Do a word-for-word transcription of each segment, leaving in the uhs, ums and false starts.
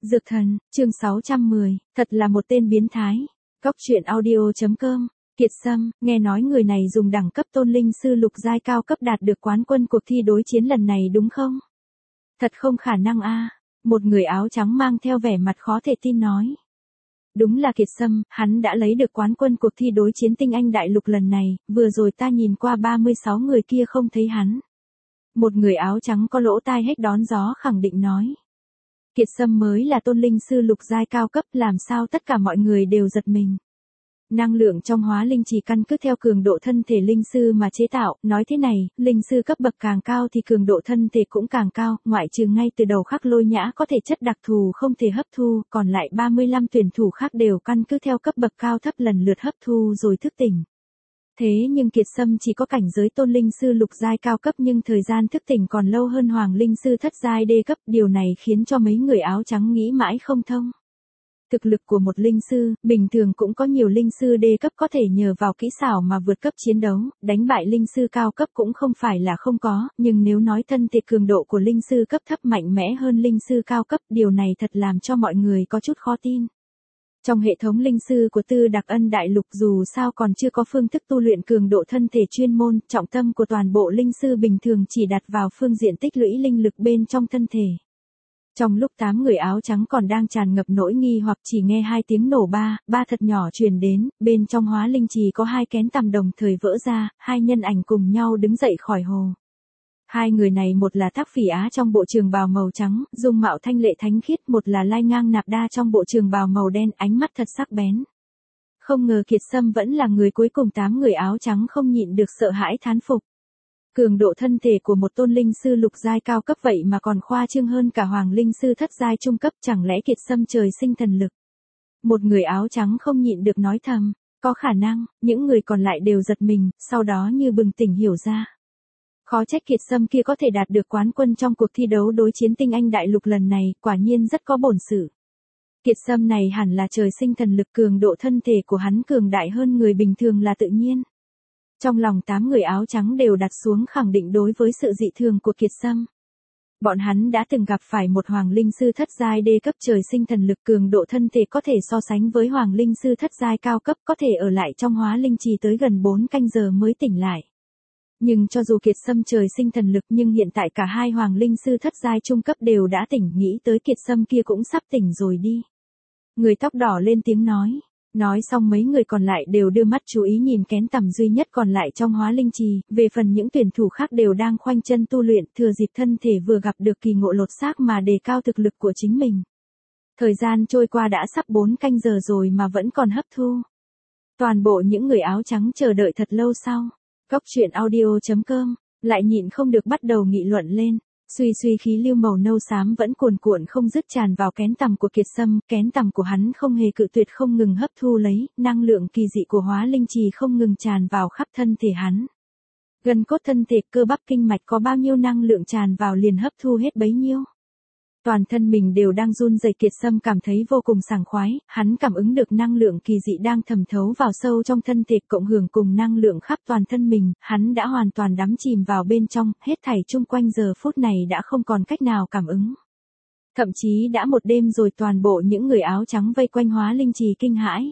Dược thần, chương sáu trăm mười, thật là một tên biến thái. Cóc truyện audio chấm com. Kiệt Sâm, nghe nói người này dùng đẳng cấp tôn linh sư lục giai cao cấp đạt được quán quân cuộc thi đối chiến lần này đúng không? Thật không khả năng a. Một người áo trắng mang theo vẻ mặt khó thể tin nói. Đúng là Kiệt Sâm, hắn đã lấy được quán quân cuộc thi đối chiến tinh anh đại lục lần này, vừa rồi ta nhìn qua ba mươi sáu người kia không thấy hắn. Một người áo trắng có lỗ tai hết đón gió khẳng định nói. Kiệt Sâm mới là tôn linh sư lục giai cao cấp, làm sao tất cả mọi người đều giật mình. Năng lượng trong hóa linh chỉ căn cứ theo cường độ thân thể linh sư mà chế tạo, nói thế này, linh sư cấp bậc càng cao thì cường độ thân thể cũng càng cao, ngoại trừ ngay từ đầu Khắc Lôi Nhã có thể chất đặc thù không thể hấp thu, còn lại ba mươi lăm tuyển thủ khác đều căn cứ theo cấp bậc cao thấp lần lượt hấp thu rồi thức tỉnh. Thế nhưng Kiệt Sâm chỉ có cảnh giới tôn linh sư lục giai cao cấp nhưng thời gian thức tỉnh còn lâu hơn hoàng linh sư thất giai đê cấp, điều này khiến cho mấy người áo trắng nghĩ mãi không thông. Thực lực của một linh sư, bình thường cũng có nhiều linh sư đê cấp có thể nhờ vào kỹ xảo mà vượt cấp chiến đấu, đánh bại linh sư cao cấp cũng không phải là không có, nhưng nếu nói thân thể cường độ của linh sư cấp thấp mạnh mẽ hơn linh sư cao cấp, điều này thật làm cho mọi người có chút khó tin. Trong hệ thống linh sư của Tư Đặc Ân Đại Lục dù sao còn chưa có phương thức tu luyện cường độ thân thể chuyên môn, trọng tâm của toàn bộ linh sư bình thường chỉ đặt vào phương diện tích lũy linh lực bên trong thân thể. Trong lúc tám người áo trắng còn đang tràn ngập nỗi nghi hoặc chỉ nghe hai tiếng nổ ba, ba thật nhỏ truyền đến, bên trong hóa linh trì có hai kén tằm đồng thời vỡ ra, hai nhân ảnh cùng nhau đứng dậy khỏi hồ. Hai người này một là Thác Phỉ Á trong bộ trường bào màu trắng, dung mạo thanh lệ thánh khiết, một là Lai Ngang Nạp Đa trong bộ trường bào màu đen, ánh mắt thật sắc bén. Không ngờ Kiệt Sâm vẫn là người cuối cùng, tám người áo trắng không nhịn được sợ hãi thán phục. Cường độ thân thể của một tôn linh sư lục giai cao cấp vậy mà còn khoa trương hơn cả hoàng linh sư thất giai trung cấp, chẳng lẽ Kiệt Sâm trời sinh thần lực. Một người áo trắng không nhịn được nói thầm, có khả năng, những người còn lại đều giật mình, sau đó như bừng tỉnh hiểu ra. Khó trách Kiệt Sâm kia có thể đạt được quán quân trong cuộc thi đấu đối chiến tinh anh đại lục lần này, quả nhiên rất có bổn sự. Kiệt Sâm này hẳn là trời sinh thần lực, cường độ thân thể của hắn cường đại hơn người bình thường là tự nhiên. Trong lòng tám người áo trắng đều đặt xuống khẳng định đối với sự dị thường của Kiệt Sâm. Bọn hắn đã từng gặp phải một hoàng linh sư thất giai đê cấp trời sinh thần lực, cường độ thân thể có thể so sánh với hoàng linh sư thất giai cao cấp, có thể ở lại trong hóa linh trì tới gần bốn canh giờ mới tỉnh lại. Nhưng cho dù Kiệt Sâm trời sinh thần lực nhưng hiện tại cả hai hoàng linh sư thất giai trung cấp đều đã tỉnh, nghĩ tới Kiệt Sâm kia cũng sắp tỉnh rồi đi. Người tóc đỏ lên tiếng nói. Nói xong mấy người còn lại đều đưa mắt chú ý nhìn kén tằm duy nhất còn lại trong hóa linh trì, về phần những tuyển thủ khác đều đang khoanh chân tu luyện, thừa dịp thân thể vừa gặp được kỳ ngộ lột xác mà đề cao thực lực của chính mình. Thời gian trôi qua đã sắp bốn canh giờ rồi mà vẫn còn hấp thu. Toàn bộ những người áo trắng chờ đợi thật lâu sau. Cóc truyện audio chấm com, lại nhịn không được bắt đầu nghị luận lên. Suy suy khí lưu màu nâu xám vẫn cuồn cuộn không dứt tràn vào kén tằm của Kiệt Sâm, kén tằm của hắn không hề cự tuyệt, không ngừng hấp thu lấy, năng lượng kỳ dị của hóa linh trì không ngừng tràn vào khắp thân thể hắn. Gần cốt thân thể, cơ bắp kinh mạch có bao nhiêu năng lượng tràn vào liền hấp thu hết bấy nhiêu. Toàn thân mình đều đang run rẩy, Kiệt Sâm cảm thấy vô cùng sảng khoái, hắn cảm ứng được năng lượng kỳ dị đang thẩm thấu vào sâu trong thân thể, cộng hưởng cùng năng lượng khắp toàn thân mình, hắn đã hoàn toàn đắm chìm vào bên trong, hết thảy chung quanh giờ phút này đã không còn cách nào cảm ứng. Thậm chí đã một đêm rồi, toàn bộ những người áo trắng vây quanh hóa linh trì kinh hãi.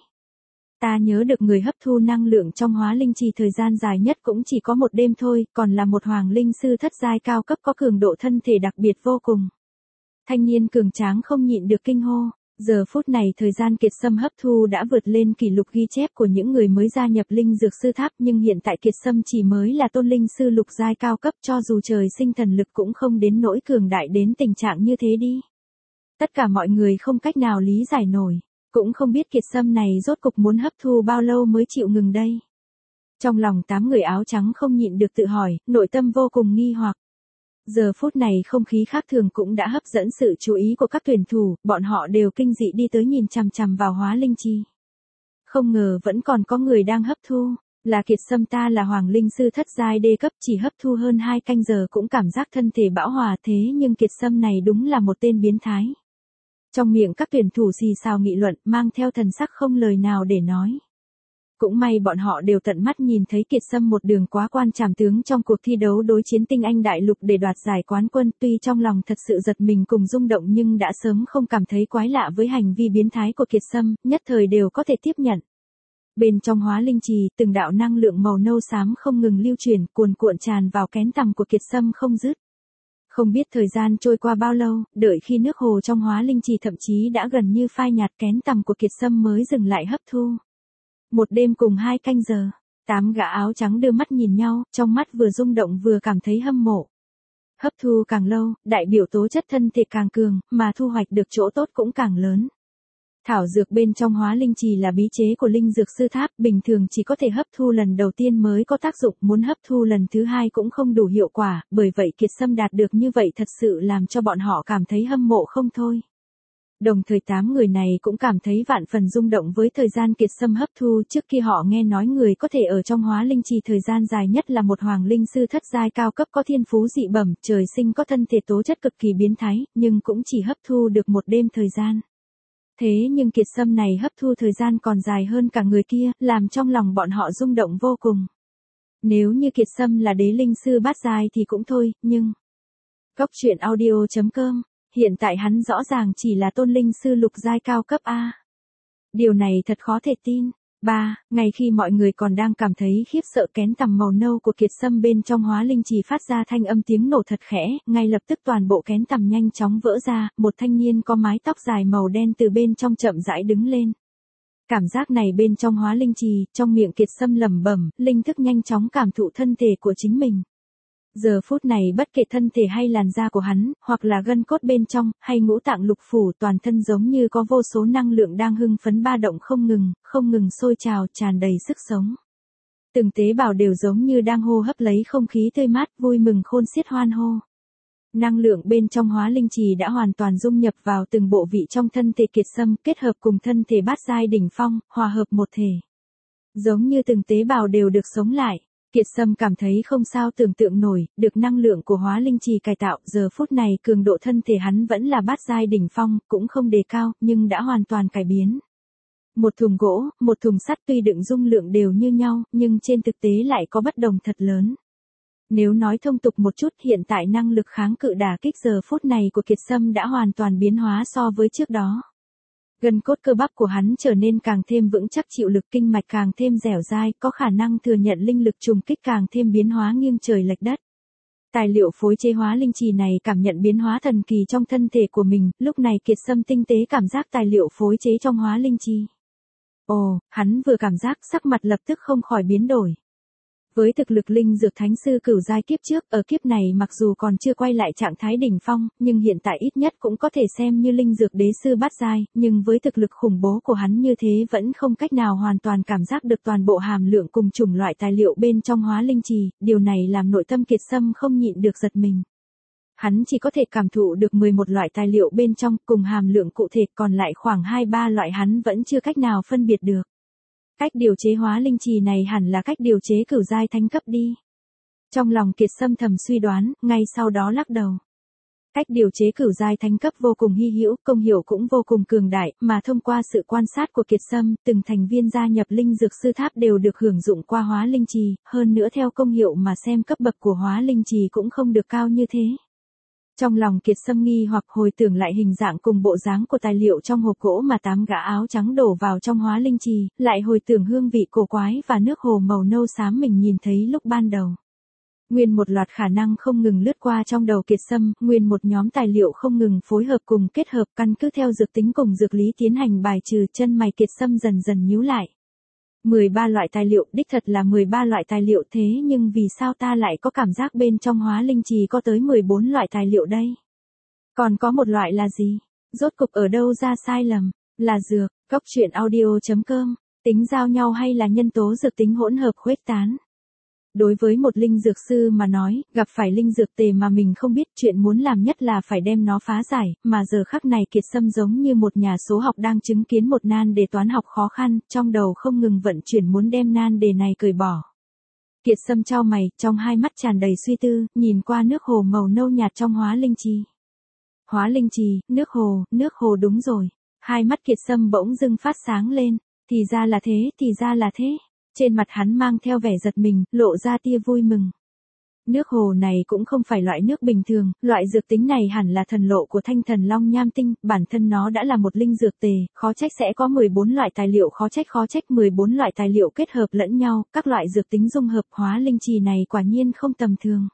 Ta nhớ được người hấp thu năng lượng trong hóa linh trì thời gian dài nhất cũng chỉ có một đêm thôi, còn là một hoàng linh sư thất giai cao cấp có cường độ thân thể đặc biệt vô cùng. Thanh niên cường tráng không nhịn được kinh hô, giờ phút này thời gian Kiệt Sâm hấp thu đã vượt lên kỷ lục ghi chép của những người mới gia nhập linh dược sư tháp, nhưng hiện tại Kiệt Sâm chỉ mới là tôn linh sư lục giai cao cấp, cho dù trời sinh thần lực cũng không đến nỗi cường đại đến tình trạng như thế đi. Tất cả mọi người không cách nào lý giải nổi, cũng không biết Kiệt Sâm này rốt cục muốn hấp thu bao lâu mới chịu ngừng đây. Trong lòng tám người áo trắng không nhịn được tự hỏi, nội tâm vô cùng nghi hoặc. Giờ phút này không khí khác thường cũng đã hấp dẫn sự chú ý của các tuyển thủ, bọn họ đều kinh dị đi tới nhìn chằm chằm vào hóa linh chi. Không ngờ vẫn còn có người đang hấp thu, là Kiệt Sâm. Ta là hoàng linh sư thất giai đê cấp, chỉ hấp thu hơn hai canh giờ cũng cảm giác thân thể bão hòa, thế nhưng Kiệt Sâm này đúng là một tên biến thái. Trong miệng các tuyển thủ xì xào nghị luận, mang theo thần sắc không lời nào để nói. Cũng may bọn họ đều tận mắt nhìn thấy Kiệt Sâm một đường quá quan trảm tướng trong cuộc thi đấu đối chiến tinh anh đại lục để đoạt giải quán quân, tuy trong lòng thật sự giật mình cùng rung động nhưng đã sớm không cảm thấy quái lạ với hành vi biến thái của Kiệt Sâm, nhất thời đều có thể tiếp nhận. Bên trong hóa linh trì, từng đạo năng lượng màu nâu xám không ngừng lưu chuyển, cuồn cuộn tràn vào kén tằm của Kiệt Sâm không dứt. Không biết thời gian trôi qua bao lâu, đợi khi nước hồ trong hóa linh trì thậm chí đã gần như phai nhạt, kén tằm của Kiệt Sâm mới dừng lại hấp thu. Một đêm cùng hai canh giờ, tám gã áo trắng đưa mắt nhìn nhau, trong mắt vừa rung động vừa cảm thấy hâm mộ. Hấp thu càng lâu, đại biểu tố chất thân thể càng cường, mà thu hoạch được chỗ tốt cũng càng lớn. Thảo dược bên trong hóa linh trì là bí chế của linh dược sư tháp, bình thường chỉ có thể hấp thu lần đầu tiên mới có tác dụng, muốn hấp thu lần thứ hai cũng không đủ hiệu quả, bởi vậy Kiệt Sâm đạt được như vậy thật sự làm cho bọn họ cảm thấy hâm mộ không thôi. Đồng thời tám người này cũng cảm thấy vạn phần rung động với thời gian Kiệt Sâm hấp thu, trước khi họ nghe nói người có thể ở trong hóa linh trì thời gian dài nhất là một hoàng linh sư thất giai cao cấp có thiên phú dị bẩm, trời sinh có thân thể tố chất cực kỳ biến thái, nhưng cũng chỉ hấp thu được một đêm thời gian. Thế nhưng Kiệt Sâm này hấp thu thời gian còn dài hơn cả người kia, làm trong lòng bọn họ rung động vô cùng. Nếu như Kiệt Sâm là đế linh sư bát giai thì cũng thôi, nhưng... Góc truyện audio chấm com, hiện tại hắn rõ ràng chỉ là tôn linh sư lục giai cao cấp A. Điều này thật khó thể tin. ba. Ngay khi mọi người còn đang cảm thấy khiếp sợ, kén tằm màu nâu của Kiệt Sâm bên trong hóa linh trì phát ra thanh âm tiếng nổ thật khẽ, ngay lập tức toàn bộ kén tằm nhanh chóng vỡ ra, một thanh niên có mái tóc dài màu đen từ bên trong chậm rãi đứng lên. Cảm giác này bên trong hóa linh trì, trong miệng Kiệt Sâm lẩm bẩm, linh thức nhanh chóng cảm thụ thân thể của chính mình. Giờ phút này bất kể thân thể hay làn da của hắn, hoặc là gân cốt bên trong, hay ngũ tạng lục phủ, toàn thân giống như có vô số năng lượng đang hưng phấn ba động không ngừng, không ngừng sôi trào, tràn đầy sức sống. Từng tế bào đều giống như đang hô hấp lấy không khí tươi mát, vui mừng khôn xiết hoan hô. Năng lượng bên trong hóa linh trì đã hoàn toàn dung nhập vào từng bộ vị trong thân thể Kiệt Sâm, kết hợp cùng thân thể bát giai đỉnh phong, hòa hợp một thể. Giống như từng tế bào đều được sống lại. Kiệt Sâm cảm thấy không sao tưởng tượng nổi, được năng lượng của hóa linh trì cải tạo, giờ phút này cường độ thân thể hắn vẫn là bát giai đỉnh phong, cũng không đề cao, nhưng đã hoàn toàn cải biến. Một thùng gỗ, một thùng sắt tuy đựng dung lượng đều như nhau, nhưng trên thực tế lại có bất đồng thật lớn. Nếu nói thông tục một chút, hiện tại năng lực kháng cự đả kích giờ phút này của Kiệt Sâm đã hoàn toàn biến hóa so với trước đó. Gân cốt cơ bắp của hắn trở nên càng thêm vững chắc, chịu lực kinh mạch càng thêm dẻo dai, có khả năng thừa nhận linh lực trùng kích càng thêm biến hóa nghiêng trời lệch đất. Tài liệu phối chế hóa linh trì này cảm nhận biến hóa thần kỳ trong thân thể của mình, lúc này Kiệt Sâm tinh tế cảm giác tài liệu phối chế trong hóa linh trì. Ồ, hắn vừa cảm giác sắc mặt lập tức không khỏi biến đổi. Với thực lực linh dược thánh sư cửu giai kiếp trước, ở kiếp này mặc dù còn chưa quay lại trạng thái đỉnh phong, nhưng hiện tại ít nhất cũng có thể xem như linh dược đế sư bát giai, nhưng với thực lực khủng bố của hắn như thế vẫn không cách nào hoàn toàn cảm giác được toàn bộ hàm lượng cùng chủng loại tài liệu bên trong hóa linh trì, điều này làm nội tâm Kiệt Sâm không nhịn được giật mình. Hắn chỉ có thể cảm thụ được mười một loại tài liệu bên trong cùng hàm lượng cụ thể, còn lại khoảng hai ba loại hắn vẫn chưa cách nào phân biệt được. Cách điều chế hóa linh trì này hẳn là cách điều chế cửu giai thánh cấp đi. Trong lòng Kiệt Sâm thầm suy đoán, ngay sau đó lắc đầu. Cách điều chế cửu giai thánh cấp vô cùng hy hữu, công hiệu cũng vô cùng cường đại, mà thông qua sự quan sát của Kiệt Sâm, từng thành viên gia nhập linh dược sư tháp đều được hưởng dụng qua hóa linh trì, hơn nữa theo công hiệu mà xem cấp bậc của hóa linh trì cũng không được cao như thế. Trong lòng Kiệt Sâm nghi hoặc hồi tưởng lại hình dạng cùng bộ dáng của tài liệu trong hộp gỗ mà tám gã áo trắng đổ vào trong hóa linh trì, lại hồi tưởng hương vị cổ quái và nước hồ màu nâu xám mình nhìn thấy lúc ban đầu. Nguyên một loạt khả năng không ngừng lướt qua trong đầu Kiệt Sâm, nguyên một nhóm tài liệu không ngừng phối hợp cùng kết hợp, căn cứ theo dược tính cùng dược lý tiến hành bài trừ, chân mày Kiệt Sâm dần dần nhíu lại. mười ba loại tài liệu, đích thật là mười ba loại tài liệu, thế nhưng vì sao ta lại có cảm giác bên trong hóa linh trì có tới mười bốn loại tài liệu đây? Còn có một loại là gì? Rốt cục ở đâu ra sai lầm? Là dược, góc truyện audio chấm com, tính giao nhau hay là nhân tố dược tính hỗn hợp khuếch tán? Đối với một linh dược sư mà nói, gặp phải linh dược tề mà mình không biết, chuyện muốn làm nhất là phải đem nó phá giải, mà giờ khắc này Kiệt Sâm giống như một nhà số học đang chứng kiến một nan đề toán học khó khăn, trong đầu không ngừng vận chuyển muốn đem nan đề này cởi bỏ. Kiệt Sâm chau mày, trong hai mắt tràn đầy suy tư, nhìn qua nước hồ màu nâu nhạt trong hóa linh trì. Hóa linh trì, nước hồ, nước hồ đúng rồi. Hai mắt Kiệt Sâm bỗng dưng phát sáng lên, thì ra là thế, thì ra là thế. Trên mặt hắn mang theo vẻ giật mình, lộ ra tia vui mừng. Nước hồ này cũng không phải loại nước bình thường, loại dược tính này hẳn là thần lộ của thanh thần long nham tinh, bản thân nó đã là một linh dược tề, khó trách sẽ có mười bốn loại tài liệu, khó trách khó trách mười bốn loại tài liệu kết hợp lẫn nhau, các loại dược tính dung hợp, hóa linh trì này quả nhiên không tầm thường.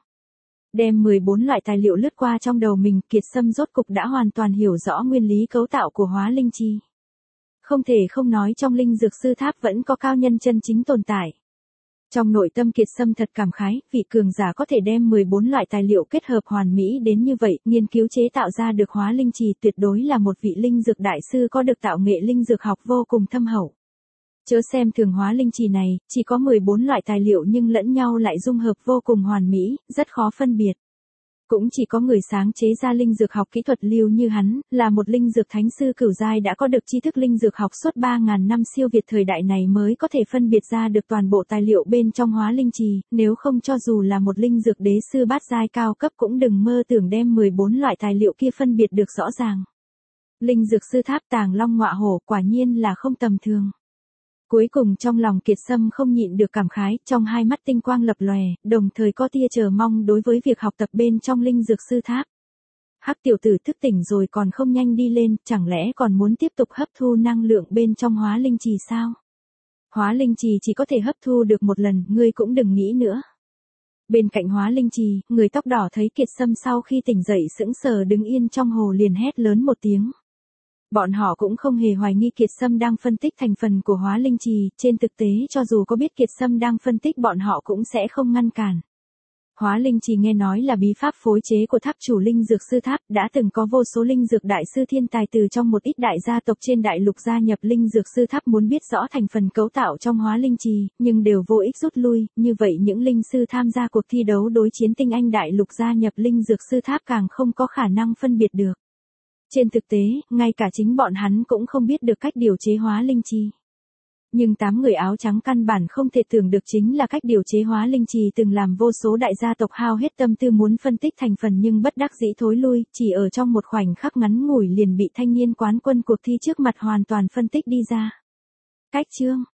Đem mười bốn loại tài liệu lướt qua trong đầu mình, Kiệt Sâm rốt cục đã hoàn toàn hiểu rõ nguyên lý cấu tạo của hóa linh trì. Không thể không nói trong linh dược sư tháp vẫn có cao nhân chân chính tồn tại. Trong nội tâm Kiệt Sâm thật cảm khái, vị cường giả có thể đem mười bốn loại tài liệu kết hợp hoàn mỹ đến như vậy, nghiên cứu chế tạo ra được hóa linh trì tuyệt đối là một vị linh dược đại sư có được tạo nghệ linh dược học vô cùng thâm hậu. Chớ xem thường hóa linh trì này, chỉ có mười bốn loại tài liệu nhưng lẫn nhau lại dung hợp vô cùng hoàn mỹ, rất khó phân biệt. Cũng chỉ có người sáng chế ra linh dược học kỹ thuật lưu như hắn, là một linh dược thánh sư cửu giai đã có được tri thức linh dược học suốt ba nghìn năm siêu việt thời đại này mới có thể phân biệt ra được toàn bộ tài liệu bên trong hóa linh trì, nếu không cho dù là một linh dược đế sư bát giai cao cấp cũng đừng mơ tưởng đem mười bốn loại tài liệu kia phân biệt được rõ ràng. Linh dược sư tháp Tàng Long Ngọa Hổ quả nhiên là không tầm thường. Cuối cùng trong lòng Kiệt Sâm không nhịn được cảm khái, trong hai mắt tinh quang lập lòe, đồng thời có tia chờ mong đối với việc học tập bên trong linh dược sư tháp. Hắc tiểu tử thức tỉnh rồi còn không nhanh đi lên, chẳng lẽ còn muốn tiếp tục hấp thu năng lượng bên trong hóa linh trì sao? Hóa linh trì chỉ có thể hấp thu được một lần, ngươi cũng đừng nghĩ nữa. Bên cạnh hóa linh trì, người tóc đỏ thấy Kiệt Sâm sau khi tỉnh dậy sững sờ đứng yên trong hồ liền hét lớn một tiếng. Bọn họ cũng không hề hoài nghi Kiệt Sâm đang phân tích thành phần của hóa linh trì, trên thực tế cho dù có biết Kiệt Sâm đang phân tích bọn họ cũng sẽ không ngăn cản. Hóa linh trì nghe nói là bí pháp phối chế của tháp chủ linh dược sư tháp, đã từng có vô số linh dược đại sư thiên tài từ trong một ít đại gia tộc trên đại lục gia nhập linh dược sư tháp muốn biết rõ thành phần cấu tạo trong hóa linh trì, nhưng đều vô ích rút lui, như vậy những linh sư tham gia cuộc thi đấu đối chiến tinh anh đại lục gia nhập linh dược sư tháp càng không có khả năng phân biệt được. Trên thực tế, ngay cả chính bọn hắn cũng không biết được cách điều chế hóa linh trì. Nhưng tám người áo trắng căn bản không thể tưởng được chính là cách điều chế hóa linh trì từng làm vô số đại gia tộc hao hết tâm tư muốn phân tích thành phần nhưng bất đắc dĩ thối lui, chỉ ở trong một khoảnh khắc ngắn ngủi liền bị thanh niên quán quân cuộc thi trước mặt hoàn toàn phân tích đi ra. Cách chương